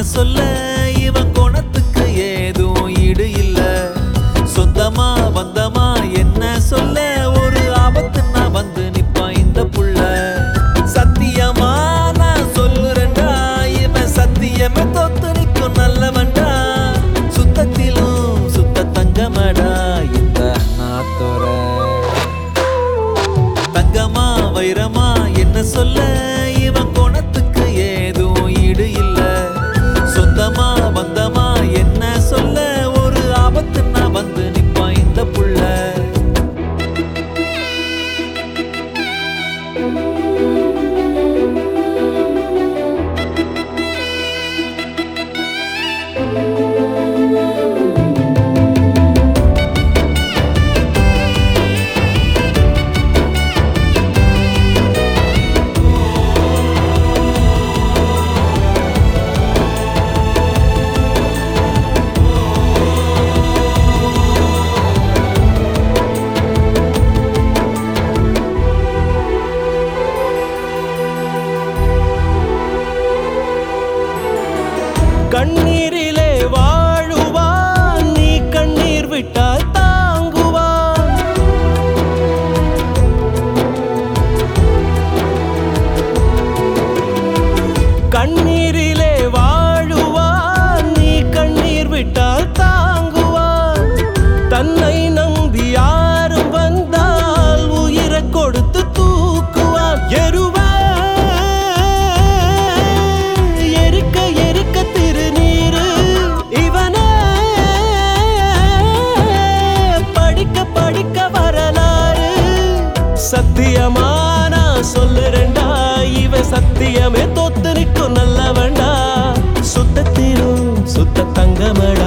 சொல்ல இவன் குணத்துக்கு ஏதும் ஈடு இல்ல. சொந்தமா வந்தமா என்ன சொல்ல ஒரு ஆபத்துன்னா வந்து நிப்பான் இந்த புள்ள. சத்தியமா நான் சொல்லுறேன்டா இவன் சத்தியமே தொத்து நிற்கும் நல்லவன்டா. சுத்தத்திலும் சுத்த தங்கமடா இந்த நாத்தோர. தங்கமா வைரமா என்ன சொல்ல இவன் குணத்துக்கு ஏதும் ஈடு இல்ல. சொந்தமா பந்தமா என்ன சொல்ல ஒரு ஆபத்துன்னா வந்து நிப்பான் இந்த புள்ள. கண்ணீரிலே வாழுவான் நீ கண்ணீர் விட்டால் தாங்குவான். கண்ணீரிலே வாழுவான் நீ கண்ணீர் விட்டால் தாங்குவான். தன்னை நம்பி யாரும் வந்தால் உயிரை கொடுத்து தூக்குவான். எருவ சத்தியமா நான் சொல்லுறேன்டா இவன் சத்தியமே தோத்து நிற்கும் நல்லவன்டா. சுத்தத்திலும் சுத்த தங்கமடா